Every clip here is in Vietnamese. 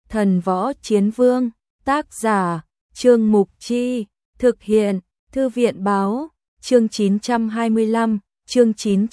Thần Võ Chiến Vương, tác giả, Trương Mục Chi, thực hiện, Thư viện báo, chương 925, chương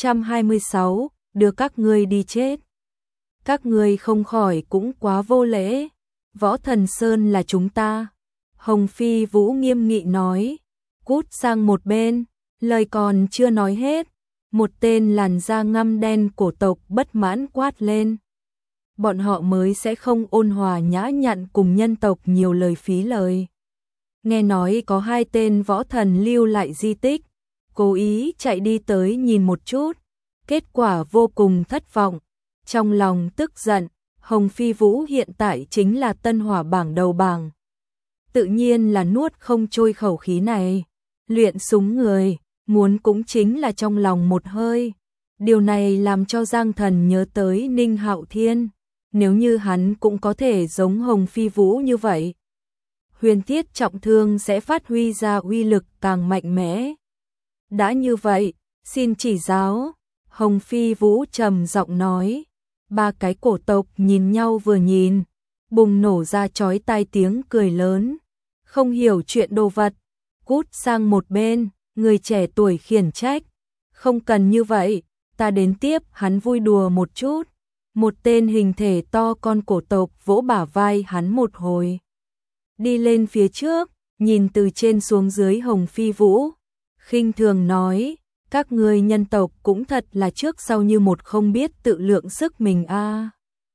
926, đưa các ngươi đi chết. Các ngươi không khỏi cũng quá vô lễ, Võ Thần Sơn là chúng ta. Hồng Phi Vũ nghiêm nghị nói, cút sang một bên, lời còn chưa nói hết. Một tên làn da ngăm đen cổ tộc bất mãn quát lên. Bọn họ mới sẽ không ôn hòa nhã nhặn cùng nhân tộc nhiều lời phí lời. Nghe nói có 2 tên võ thần lưu lại di tích, cố ý chạy đi tới nhìn một chút, kết quả vô cùng thất vọng. Trong lòng tức giận, Hồng Phi Vũ hiện tại chính là tân hỏa bảng đầu bảng. Tự nhiên là nuốt không trôi khẩu khí này, luyện súng người, muốn cũng chính là trong lòng một hơi. Điều này làm cho Giang Thần nhớ tới Ninh Hạo Thiên, nếu như hắn cũng có thể giống Hồng Phi Vũ như vậy, huyền thiết trọng thương sẽ phát huy ra uy lực càng mạnh mẽ. Đã như vậy, xin chỉ giáo, Hồng Phi Vũ trầm giọng nói. 3 cái cổ tộc nhìn nhau vừa nhìn, bùng nổ ra chói tai tiếng cười lớn. Không hiểu chuyện đồ vật, cút sang một bên, người trẻ tuổi khiển trách. Không cần như vậy, ta đến tiếp hắn vui đùa một chút. Một tên hình thể to con cổ tộc vỗ bả vai hắn một hồi. Đi lên phía trước, nhìn từ trên xuống dưới Hồng Phi Vũ, khinh thường nói, các ngươi nhân tộc cũng thật là trước sau như một không biết tự lượng sức mình a.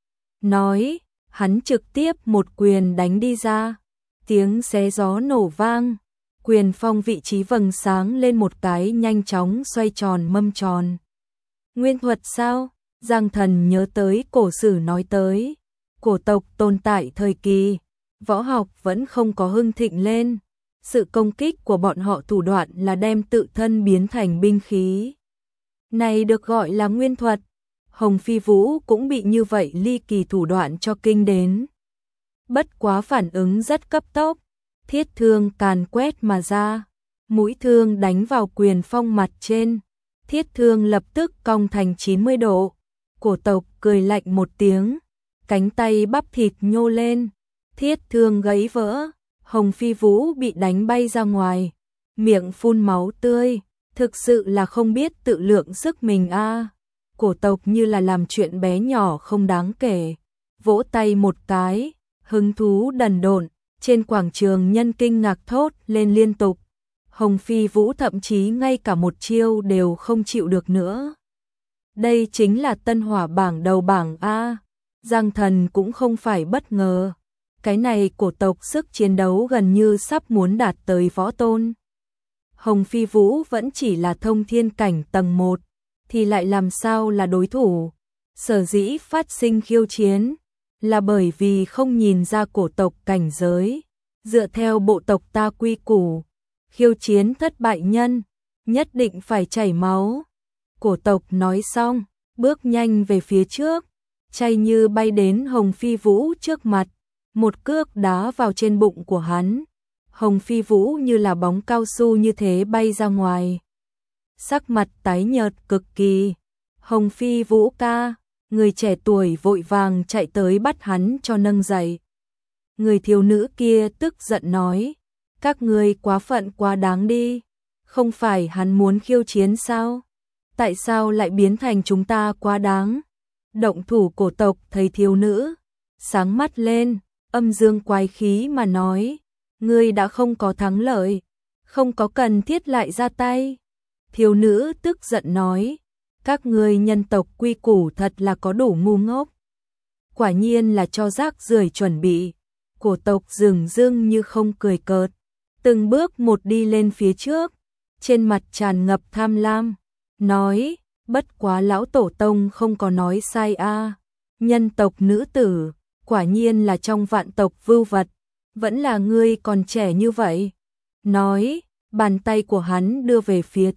Nói, hắn trực tiếp một quyền đánh đi ra, tiếng xé gió nổ vang, quyền phong vị trí vầng sáng lên một cái nhanh chóng xoay tròn mâm tròn. Nguyên thuật sao? Giang Thần nhớ tới cổ sử nói tới, cổ tộc tồn tại thời kỳ, võ học vẫn không có hưng thịnh lên. Sự công kích của bọn họ thủ đoạn là đem tự thân biến thành binh khí. Này được gọi là nguyên thuật. Hồng Phi Vũ cũng bị như vậy ly kỳ thủ đoạn cho kinh đến. Bất quá phản ứng rất cấp tốc, thiết thương càn quét mà ra, mũi thương đánh vào quyền phong mặt trên, thiết thương lập tức cong thành 90 độ. Cổ tộc cười lạnh một tiếng, cánh tay bắp thịt nhô lên, thiết thương gãy vỡ. Hồng Phi Vũ bị đánh bay ra ngoài, miệng phun máu tươi, thực sự là không biết tự lượng sức mình a. Cổ tộc như là làm chuyện bé nhỏ không đáng kể, vỗ tay một cái, hứng thú đần độn, trên quảng trường nhân kinh ngạc thốt lên liên tục. Hồng Phi Vũ thậm chí ngay cả một chiêu đều không chịu được nữa. Đây chính là tân hỏa bảng đầu bảng a. Giang Thần cũng không phải bất ngờ. Cái này cổ tộc sức chiến đấu gần như sắp muốn đạt tới võ tôn. Hồng Phi Vũ vẫn chỉ là thông thiên cảnh tầng 1, thì lại làm sao là đối thủ. Sở dĩ phát sinh khiêu chiến, là bởi vì không nhìn ra cổ tộc cảnh giới. Dựa theo bộ tộc ta quy củ, khiêu chiến thất bại nhân, nhất định phải chảy máu. Cổ tộc nói xong, bước nhanh về phía trước, chay như bay đến Hồng Phi Vũ trước mặt. Một cước đá vào trên bụng của hắn, Hồng Phi Vũ như là bóng cao su như thế bay ra ngoài. Sắc mặt tái nhợt cực kỳ. Hồng Phi Vũ ca, người trẻ tuổi vội vàng chạy tới bắt hắn cho nâng dậy. Người thiếu nữ kia tức giận nói, các ngươi quá phận quá đáng đi, không phải hắn muốn khiêu chiến sao? Tại sao lại biến thành chúng ta quá đáng? Động thủ cổ tộc thấy thiếu nữ, sáng mắt lên, âm dương quái khí mà nói, ngươi đã không có thắng lợi, không có cần thiết lại ra tay. Thiếu nữ tức giận nói, các ngươi nhân tộc quy củ thật là có đủ ngu ngốc. Quả nhiên là cho rác rưởi chuẩn bị. Cổ tộc dửng dưng như không cười cợt, từng bước một đi lên phía trước, trên mặt tràn ngập tham lam, nói, bất quá lão tổ tông không có nói sai a. Nhân tộc nữ tử, quả nhiên là trong vạn tộc vưu vật, vẫn là ngươi còn trẻ như vậy. Nói, bàn tay của hắn đưa về phía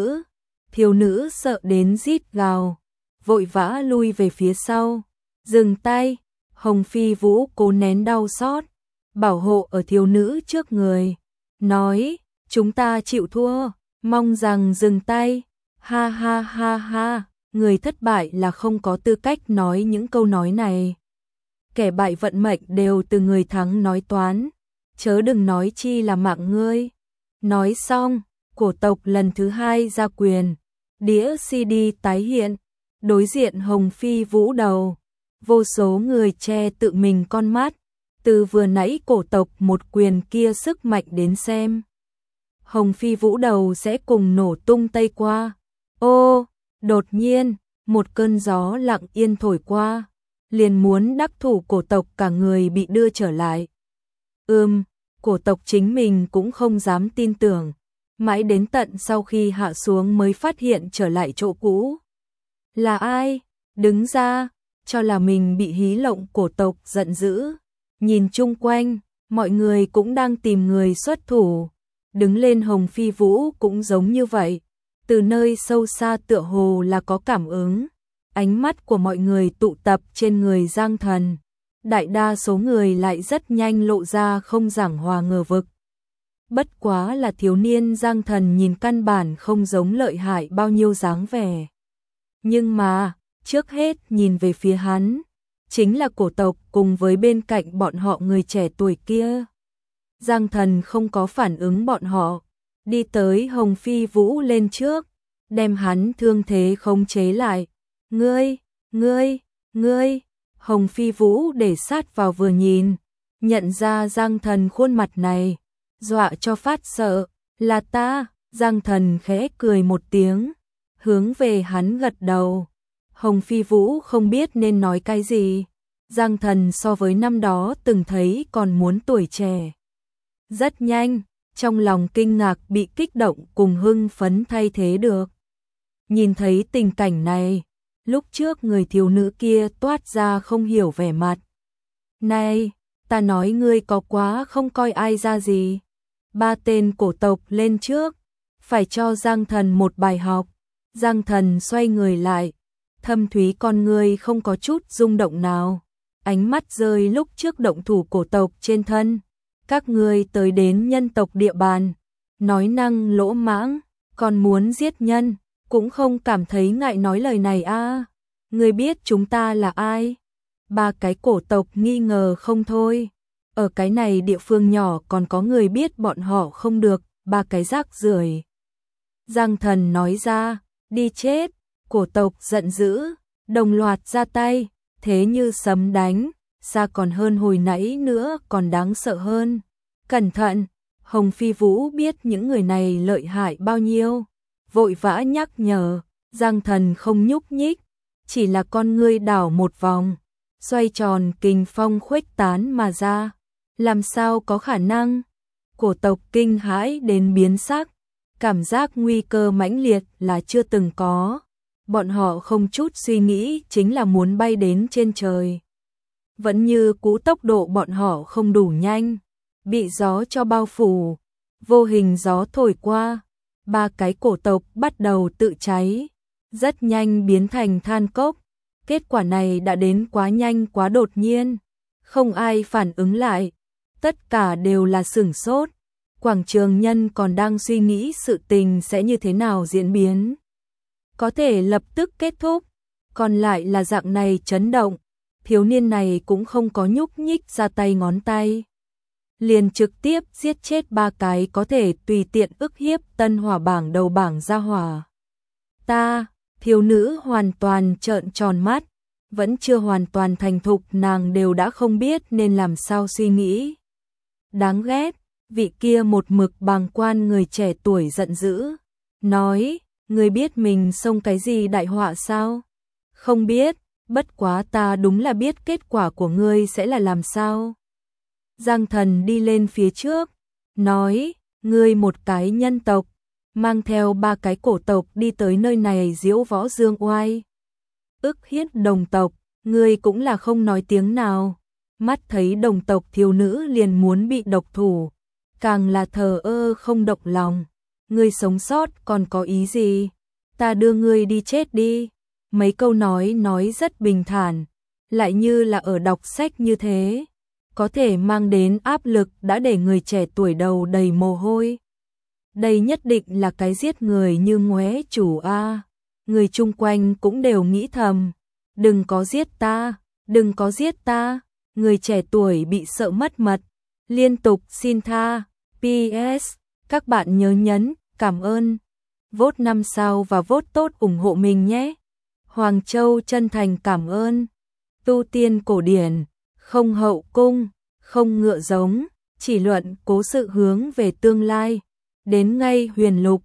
thiếu nữ sợ đến rít gào, vội vã lui về phía sau, dừng tay. Hồng Phi Vũ cố nén đau xót, bảo hộ ở thiếu nữ trước người, nói, chúng ta chịu thua, mong rằng dừng tay. Ha ha ha ha, người thất bại là không có tư cách nói những câu nói này. kẻ bại vận mệnh đều từ người thắng nói toán, chớ đừng nói chi là mạng ngươi. Nói xong, cổ tộc lần thứ hai ra quyền, đĩa CD tái hiện, đối diện Hồng Phi Vũ đầu, vô số người che tự mình con mắt, từ vừa nãy cổ tộc một quyền kia sức mạnh đến xem. Hồng Phi Vũ đầu sẽ cùng nổ tung tay qua. Ô, đột nhiên, một cơn gió lặng yên thổi qua, liền muốn đắc thủ cổ tộc cả người bị đưa trở lại. Cổ tộc chính mình cũng không dám tin tưởng, mãi đến tận sau khi hạ xuống mới phát hiện trở lại chỗ cũ. Là ai? Đứng ra, cho là mình bị hí lộng. Cổ tộc giận dữ, nhìn chung quanh, mọi người cũng đang tìm người xuất thủ. Đứng lên Hồng Phi Vũ cũng giống như vậy, từ nơi sâu xa tựa hồ là có cảm ứng. Ánh mắt của mọi người tụ tập trên người Giang Thần. Đại đa số người lại rất nhanh lộ ra không giảng hòa ngờ vực. Bất quá là thiếu niên Giang Thần nhìn căn bản không giống lợi hại bao nhiêu dáng vẻ. Nhưng mà, trước hết nhìn về phía hắn, chính là cổ tộc cùng với bên cạnh bọn họ người trẻ tuổi kia. Giang Thần không có phản ứng bọn họ, đi tới Hồng Phi Vũ lên trước, đem hắn thương thế khống chế lại. Ngươi, Hồng Phi Vũ để sát vào vừa nhìn, nhận ra Giang Thần khuôn mặt này, dọa cho phát sợ, là ta. Giang Thần khẽ cười một tiếng, hướng về hắn gật đầu. Hồng Phi Vũ không biết nên nói cái gì. Giang Thần so với năm đó từng thấy còn muốn tuổi trẻ. Rất nhanh, trong lòng kinh ngạc bị kích động cùng hưng phấn thay thế được. Nhìn thấy tình cảnh này, lúc trước người thiếu nữ kia toát ra không hiểu vẻ mặt. Này, ta nói ngươi có quá không coi ai ra gì. Ba tên cổ tộc lên trước, phải cho Giang Thần một bài học. Giang Thần xoay người lại, thâm thúy con ngươi không có chút rung động nào. Ánh mắt rơi lúc trước động thủ cổ tộc trên thân. Các ngươi tới đến nhân tộc địa bàn, nói năng lỗ mãng, còn muốn giết nhân, cũng không cảm thấy ngại nói lời này à. Ngươi biết chúng ta là ai? Ba cái cổ tộc nghi ngờ không thôi. Ở cái này địa phương nhỏ còn có người biết bọn họ không được, ba cái rác rưởi. Giang Thần nói ra, đi chết. Cổ tộc giận dữ, đồng loạt ra tay, thế như sấm đánh, xa còn hơn hồi nãy nữa, còn đáng sợ hơn. Cẩn thận, Hồng Phi Vũ biết những người này lợi hại bao nhiêu, vội vã nhắc nhở. Giang Thần không nhúc nhích, chỉ là con ngươi đảo một vòng, xoay tròn kình phong khuếch tán mà ra. Làm sao có khả năng? Cổ tộc kinh hãi đến biến sắc, cảm giác nguy cơ mãnh liệt là chưa từng có. Bọn họ không chút suy nghĩ chính là muốn bay đến trên trời. Vẫn như cũ tốc độ bọn họ không đủ nhanh, bị gió cho bao phủ, vô hình gió thổi qua, ba cái cổ tộc bắt đầu tự cháy, rất nhanh biến thành than cốc. Kết quả này đã đến quá nhanh quá đột nhiên, không ai phản ứng lại, tất cả đều là sửng sốt. Quảng trường nhân còn đang suy nghĩ sự tình sẽ như thế nào diễn biến, có thể lập tức kết thúc, còn lại là dạng này chấn động. Thiếu niên này cũng không có nhúc nhích ra tay ngón tay, liền trực tiếp giết chết ba cái có thể tùy tiện ức hiếp tân hỏa bảng đầu bảng gia hỏa. Thiếu nữ hoàn toàn trợn tròn mắt, vẫn chưa hoàn toàn thành thục, nàng đều đã không biết nên làm sao suy nghĩ. Đáng ghét, vị kia một mực bàng quan người trẻ tuổi giận dữ, nói, ngươi biết mình xông cái gì đại họa sao? Không biết, bất quá ta đúng là biết kết quả của ngươi sẽ là làm sao. Giang Thần đi lên phía trước, nói, ngươi một cái nhân tộc, mang theo ba cái cổ tộc đi tới nơi này diễu võ dương oai. Ức hiếp đồng tộc, ngươi cũng là không nói tiếng nào. Mắt thấy đồng tộc thiếu nữ liền muốn bị độc thủ, càng là thờ ơ không động lòng. Ngươi sống sót còn có ý gì? Ta đưa ngươi đi chết đi. Mấy câu nói rất bình thản, lại như là ở đọc sách như thế, có thể mang đến áp lực đã để người trẻ tuổi đầu đầy mồ hôi. Đây nhất định là cái giết người như ngoé chủ a. Người chung quanh cũng đều nghĩ thầm, đừng có giết ta, đừng có giết ta. người trẻ tuổi bị sợ mất mật. Liên tục xin tha. PS, các bạn nhớ nhấn cảm ơn, vote 5 sao và vote tốt ủng hộ mình nhé. Hoàng Châu chân thành cảm ơn. Tu tiên cổ điển, không hậu cung, không ngựa giống, chỉ luận cố sự hướng về tương lai. Đến ngay huyền lục,